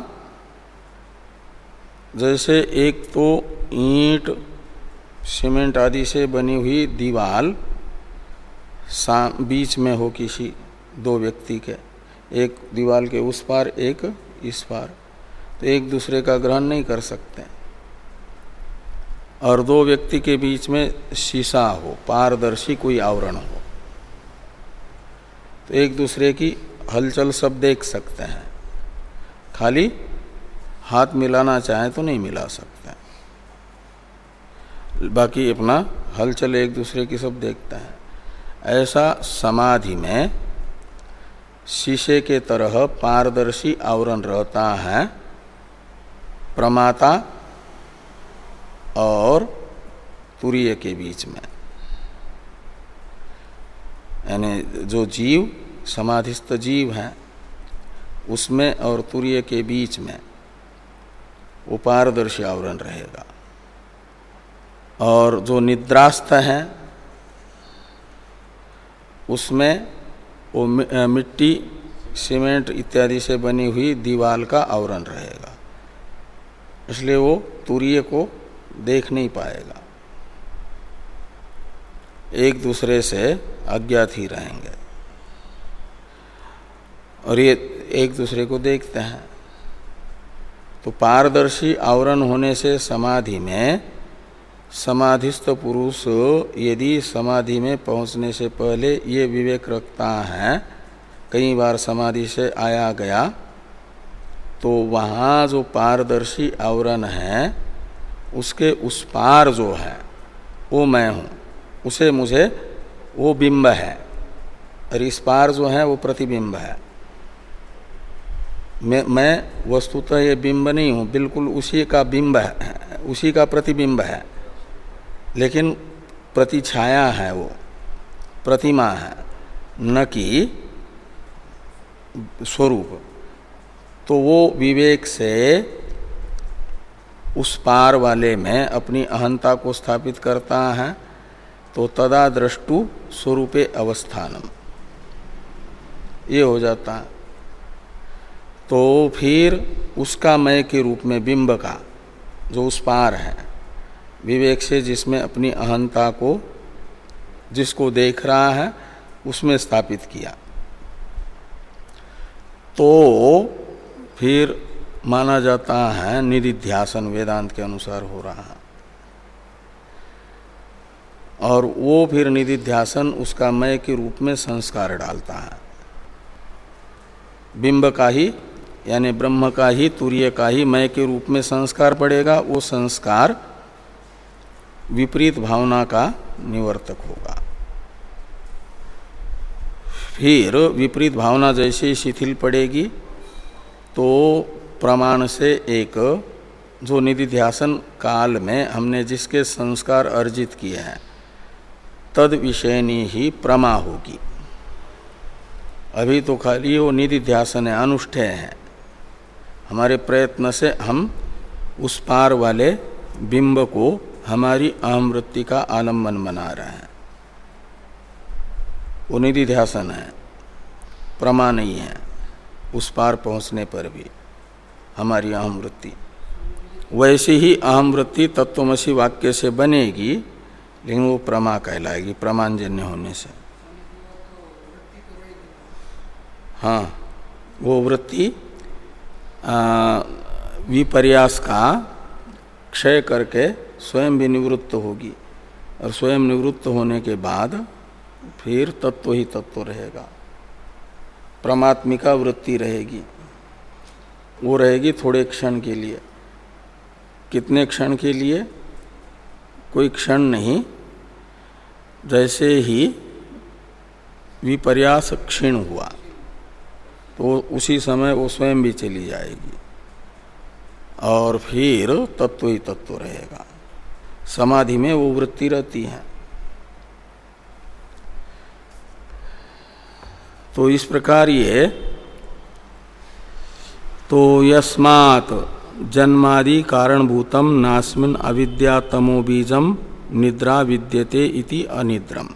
S1: जैसे एक तो ईंट सीमेंट आदि से बनी हुई दीवाल बीच में हो किसी दो व्यक्ति के, एक दीवाल के उस पार एक इस पार, तो एक दूसरे का ग्रहण नहीं कर सकते। और दो व्यक्ति के बीच में शीशा हो, पारदर्शी कोई आवरण हो, तो एक दूसरे की हलचल सब देख सकते हैं, खाली हाथ मिलाना चाहे तो नहीं मिला सकते, बाकी अपना हलचल एक दूसरे की सब देखते हैं। ऐसा समाधि में शीशे के तरह पारदर्शी आवरण रहता है प्रमाता और तुरीय के बीच में, यानी जो जीव समाधिस्थ जीव है उसमें और तुरीय के बीच में वो पारदर्शी आवरण रहेगा। और जो निद्रास्थ है उसमें वो मिट्टी सीमेंट इत्यादि से बनी हुई दीवाल का आवरण रहेगा, इसलिए वो तुरीय को देख नहीं पाएगा, एक दूसरे से अज्ञात ही रहेंगे। और ये एक दूसरे को देखते हैं। तो पारदर्शी आवरण होने से समाधि में समाधिस्थ पुरुष यदि समाधि में पहुंचने से पहले ये विवेक रखता है, कई बार समाधि से आया गया, तो वहाँ जो पारदर्शी आवरण है उसके उस पार जो है वो मैं हूँ, उसे मुझे वो बिंब है, और इस पार जो है वो प्रतिबिंब है। मैं मैं वस्तुतः ये बिंब नहीं हूँ, बिल्कुल उसी का बिंब है, उसी का प्रतिबिंब है, लेकिन प्रतिछाया है, वो प्रतिमा है, न कि स्वरूप। तो वो विवेक से उस पार वाले में अपनी अहंता को स्थापित करता है, तो तदा द्रष्टु स्वरूपे अवस्थानम ये हो जाता है। तो फिर उसका मय के रूप में बिंब का जो उस पार है, विवेक से जिसमें अपनी अहंता को जिसको देख रहा है उसमें स्थापित किया, तो फिर माना जाता है निदिध्यासन वेदांत के अनुसार हो रहा है। और वो फिर निदिध्यासन उसका मय के रूप में संस्कार डालता है। बिंब का ही यानी ब्रह्म का ही तुरीय का ही मय के रूप में संस्कार पड़ेगा। वो संस्कार विपरीत भावना का निवर्तक होगा। फिर विपरीत भावना जैसे शिथिल पड़ेगी तो प्रमाण से एक जो निदिध्यासन काल में हमने जिसके संस्कार अर्जित किए हैं तद विषयनी ही प्रमा होगी। अभी तो खाली वो निदिध्यासन है, अनुष्ठेय है। हमारे प्रयत्न से हम उस पार वाले बिंब को हमारी अहमवृत्ति का आलम्बन बना रहे हैं, वो निदिध्यासन है, प्रमा नहीं है। उस पार पहुंचने पर भी हमारी अहमवृत्ति वैसे ही अहमवृत्ति तत्वमसि वाक्य से बनेगी, लेकिन वो प्रमा कहलाएगी प्रमाणजन्य होने से। हाँ, वो वृत्ति विपर्यास का क्षय करके स्वयं भी निवृत्त होगी, और स्वयं निवृत्त होने के बाद फिर तत्व ही तत्व रहेगा, परमात्मिका वृत्ति रहेगी। वो रहेगी थोड़े क्षण के लिए। कितने क्षण के लिए? कोई क्षण नहीं, जैसे ही विपर्यास क्षीण हुआ तो उसी समय वो स्वयं भी चली जाएगी, और फिर तत्व ही तत्व रहेगा। समाधि में वो वृत्ति रहती है। तो इस प्रकार ये तो यस्मात् जन्मादि कारणभूतम नास्मिन् अविद्या तमो बीजम निद्रा विद्यते इति अनिद्रम,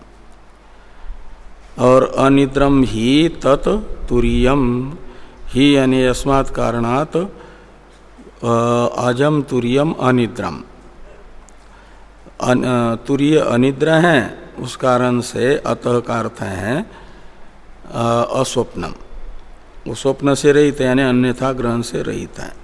S1: और अनिद्रम ही तत् तुरीयम ही यानी यस्मात् कारणात् अजम तुरीयम अनिद्रम। अन, तुरीय अनिद्र है, उस कारण से अतः का अर्थ है अस्वप्नम। वो स्वप्न से रहित है यानी अन्यथा ग्रहण से रहित है।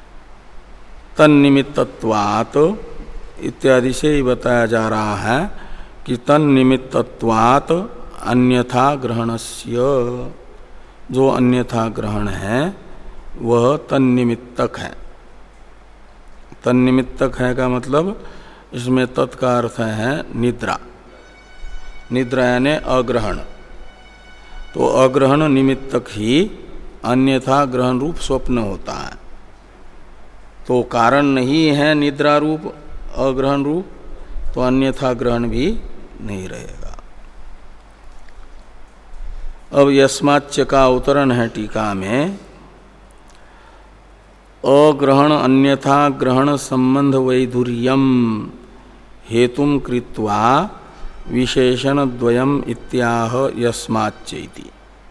S1: तन्निमित्तत्वात् इत्यादि से ही बताया जा रहा है कि तन्निमित्तत्वात् अन्यथा ग्रहणस्य, जो अन्यथा ग्रहण है वह तन्निमित्तक है। तन्निमित्तक है का मतलब इसमें तत् का अर्थ है निद्रा। निद्रा यानी अग्रहण। तो अग्रहण निमित्तक ही अन्यथा ग्रहण रूप स्वप्न होता है। तो कारण नहीं है निद्रा रूप अग्रहण रूप, तो अन्यथा ग्रहण भी नहीं रहेगा। अब यस्माच्च का अवतरण है टीका में, अग्रहण अन्यथा ग्रहण संबंध वैधुर्यम हेतुम कृत्वा विशेषण द्वयम इत्याह यस्माच्च इति।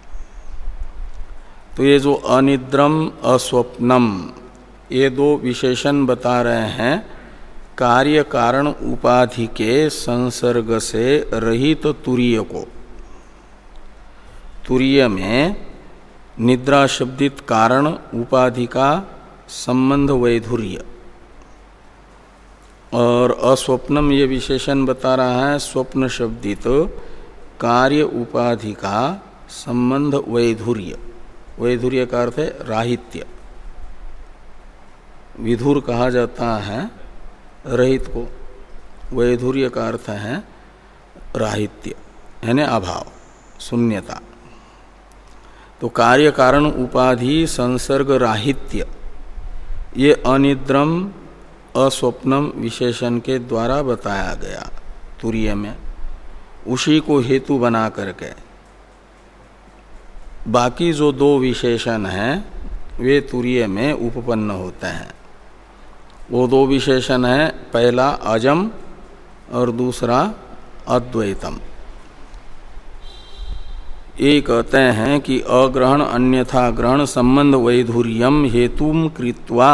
S1: तो ये जो अनिद्रम अस्वप्नम ये दो विशेषण बता रहे हैं कार्य कारण उपाधि के संसर्ग से रहित तुरीय को। तुरीय में निद्रा शब्दित कारण उपाधि का संबंध वैधुर्य, और अस्वप्नम ये विशेषण बता रहा है स्वप्न शब्दित कार्य उपाधि का संबंध वैधुर्य। वैधुर्य का अर्थ है राहित्य। विधुर कहा जाता है रहित को, वैधुर्य का अर्थ है राहित्य यानी अभाव, शून्यता। तो कार्य कारण उपाधि संसर्ग राहित्य ये अनिद्रम अस्वप्नम विशेषण के द्वारा बताया गया तुरीय में। उसी को हेतु बना करके बाकी जो दो विशेषण हैं वे तुरीय में उपपन्न होते हैं। वो दो विशेषण हैं, पहला अजम और दूसरा अद्वैतम। ये कहते हैं कि अग्रहण अन्यथा ग्रहण संबंध वैधुर्यम हेतुम कृत्वा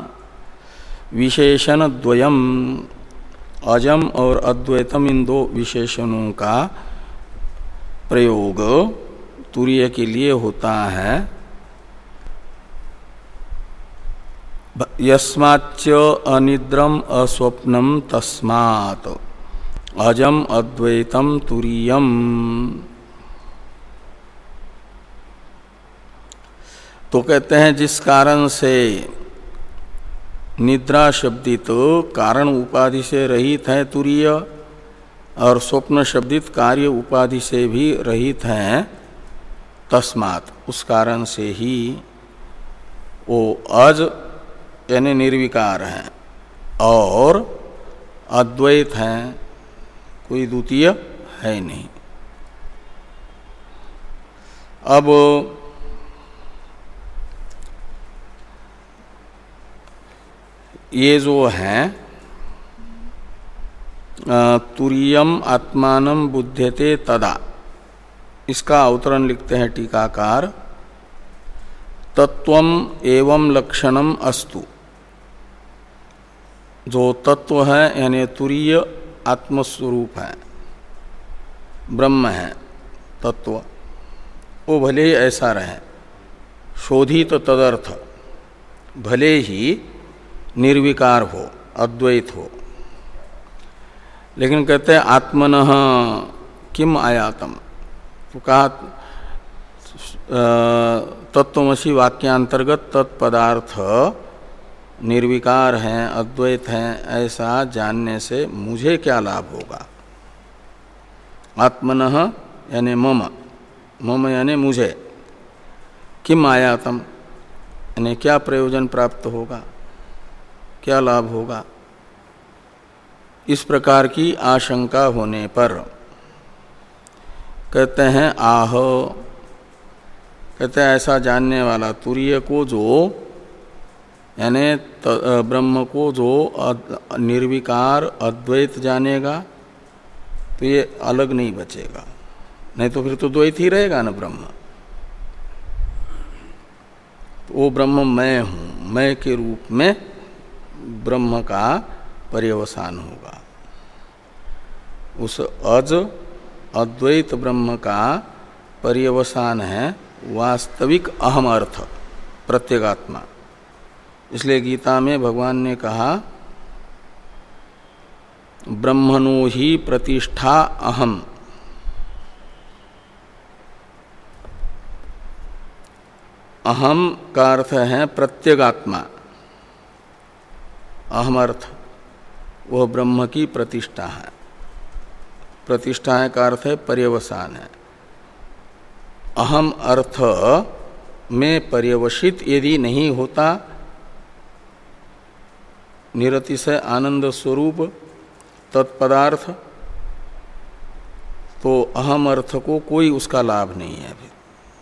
S1: विशेषण द्वयम, अजम और अद्वैतम इन दो विशेषणों का प्रयोग तुरीय के लिए होता है। यस्माच्च अनिद्रम अस्वप्नम तस्मात् अजम अद्वैतम तुरीयम। तो कहते हैं जिस कारण से निद्रा शब्दित कारण उपाधि से रहित है तुरीय, और स्वप्न शब्दित कार्य उपाधि से भी रहित है, तस्मात् उस कारण से ही वो अज यानी निर्विकार हैं और अद्वैत हैं, कोई द्वितीय है नहीं। अब ये जो है तुरीयम आत्मानं बुध्यते तदा, इसका अवतरण लिखते हैं टीकाकार, तत्वम एवं लक्षणम अस्तु। जो तत्व है यानी तुरीय आत्मस्वरूप है, ब्रह्म है तत्व, वो भले ही ऐसा रहे, शोधित तदर्थ, भले ही निर्विकार हो, अद्वैत हो, लेकिन कहते हैं आत्मनः किम आयातम। तो कहा तत्वमसि वाक्यांतर्गत तत्पदार्थ निर्विकार हैं, अद्वैत हैं, ऐसा जानने से मुझे क्या लाभ होगा। आत्मनः यानी मम, मम यानी मुझे, किम आयातम यानी क्या प्रयोजन प्राप्त होगा, क्या लाभ होगा। इस प्रकार की आशंका होने पर कहते हैं आह, कहते हैं ऐसा जानने वाला तुरीय को जो यानी ब्रह्म को जो निर्विकार अद्वैत जानेगा तो ये अलग नहीं बचेगा, नहीं तो फिर तो द्वैत ही रहेगा ना ब्रह्म। तो वो ब्रह्म मैं हूँ, मैं के रूप में ब्रह्म का पर्यवसान होगा। उस अज अद्वैत ब्रह्म का पर्यवसान है वास्तविक अहम अर्थ, प्रत्यगात्मा। इसलिए गीता में भगवान ने कहा ब्रह्मणो ही प्रतिष्ठा अहम। अहम का अर्थ है प्रत्यगात्मा, अहम अर्थ वह ब्रह्म की प्रतिष्ठा है। प्रतिष्ठा है का अर्थ है पर्यवसान है। अहम अर्थ में पर्यवसित यदि नहीं होता निरतिशय आनंद स्वरूप तत्पदार्थ, तो अहम अर्थ को कोई उसका लाभ नहीं है। फिर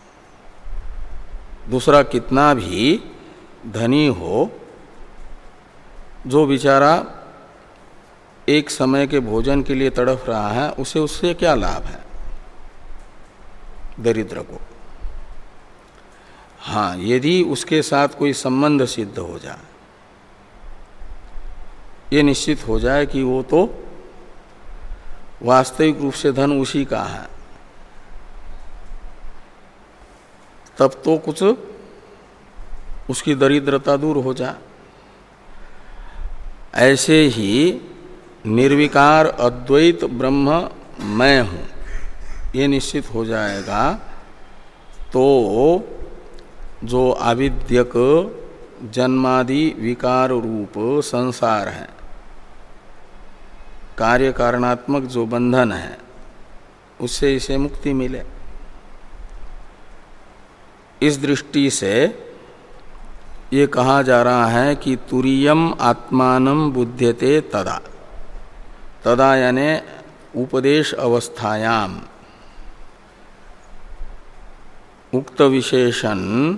S1: दूसरा कितना भी धनी हो, जो बेचारा एक समय के भोजन के लिए तड़फ रहा है, उसे उससे क्या लाभ है दरिद्र को। हाँ, यदि उसके साथ कोई संबंध सिद्ध हो जाए, ये निश्चित हो जाए कि वो तो वास्तविक रूप से धन उसी का है, तब तो कुछ उसकी दरिद्रता दूर हो जाए। ऐसे ही निर्विकार अद्वैत ब्रह्म मैं हूँ ये निश्चित हो जाएगा, तो जो आविद्यक जन्मादि विकार रूप संसार है, कार्य कारणात्मक जो बंधन है, उससे इसे मुक्ति मिले। इस दृष्टि से ये कहा जा रहा है कि तुरीयम आत्मानं बुध्यते तदा, तदा यानी उपदेश अवस्थायाम, उक्त विशेषण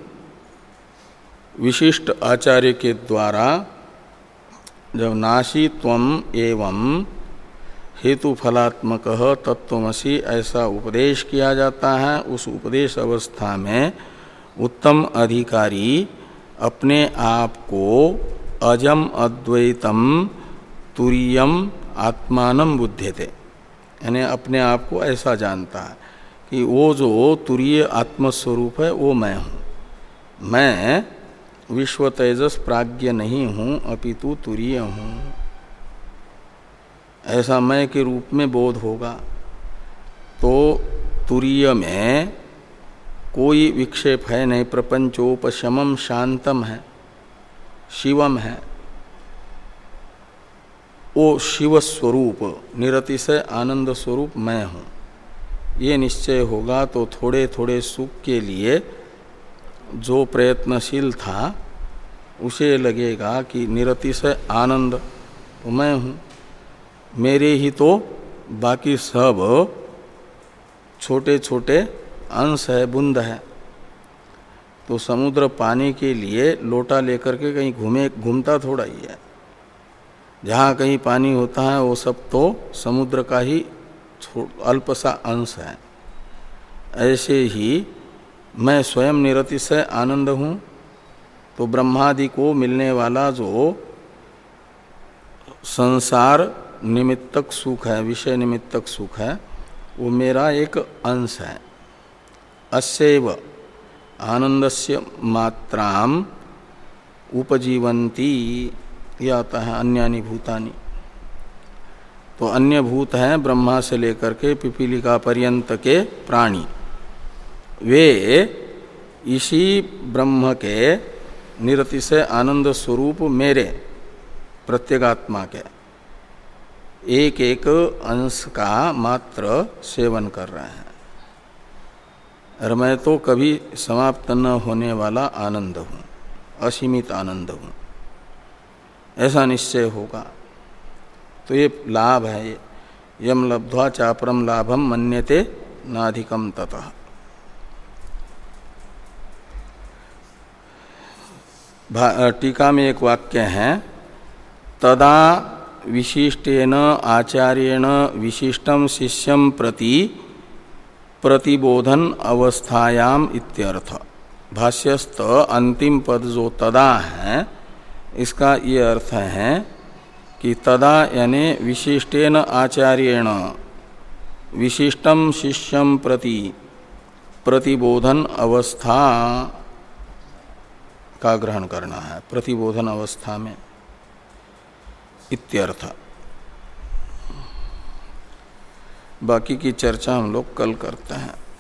S1: विशिष्ट आचार्य के द्वारा जब नासी त्वम एवं हेतु फलात्मक तत्वमसि ऐसा उपदेश किया जाता है, उस उपदेश अवस्था में उत्तम अधिकारी अपने आप को अजम अद्वैतम तुरीयम आत्मानं बुध्यते, यानी अपने आप को ऐसा जानता है कि वो जो तुरीय आत्मस्वरूप है वो मैं हूँ। मैं विश्व तेजस प्राज्ञ नहीं हूँ, अपितु तुरीय हूँ। ऐसा मैं के रूप में बोध होगा तो तुरीय में कोई विक्षेप है नहीं, प्रपंचोपशमम शांतम है, शिवम है। वो शिव स्वरूप निरतिशय आनंद स्वरूप मैं हूँ, ये निश्चय होगा तो थोड़े थोड़े सुख के लिए जो प्रयत्नशील था उसे लगेगा कि निरतिशय आनंद तो मैं हूँ, मेरे ही तो बाकी सब छोटे छोटे अंश है, बूंद है। तो समुद्र पानी के लिए लोटा लेकर के कहीं घूमे घूमता थोड़ा ही है, जहाँ कहीं पानी होता है वो सब तो समुद्र का ही अल्प सा अंश है। ऐसे ही मैं स्वयं निरतिशय आनंद हूँ, तो ब्रह्मादि को मिलने वाला जो संसार निमित्तक सुख है, विषय निमित्तक सुख है, वो मेरा एक अंश है। अस्यैव आनंदस्य मात्राम उपजीवन्ति, यह आता है अन्यानि भूतानि। तो अन्य भूत हैं ब्रह्मा से लेकर के पिपीलिका पर्यंत के प्राणी, वे इसी ब्रह्म के निरतिशय आनंद स्वरूप मेरे प्रत्यगात्मा के एक एक अंश का मात्र सेवन कर रहे हैं। और मैं तो कभी समाप्त न होने वाला आनंद हूँ, असीमित आनंद हूँ, ऐसा निश्चय होगा। तो ये लाभ है, ये यम लब्ध्वा चापरम लाभम मन्यते नाधिकम ततः। टीका में एक वाक्य है, तदा विशिष्टेन आचार्येण विशिष्टम शिष्यम प्रति प्रतिबोधन अवस्थायाम इत्यर्थ। भाष्यस्थ अंतिम पद जो तदा है, इसका ये अर्थ है कि तदा यानी विशिष्टेन आचार्येण विशिष्टम शिष्यम प्रति प्रतिबोधन अवस्था का ग्रहण करना है, प्रतिबोधन अवस्था में इत्यर्थ। बाकी की चर्चा हम लोग कल करते हैं।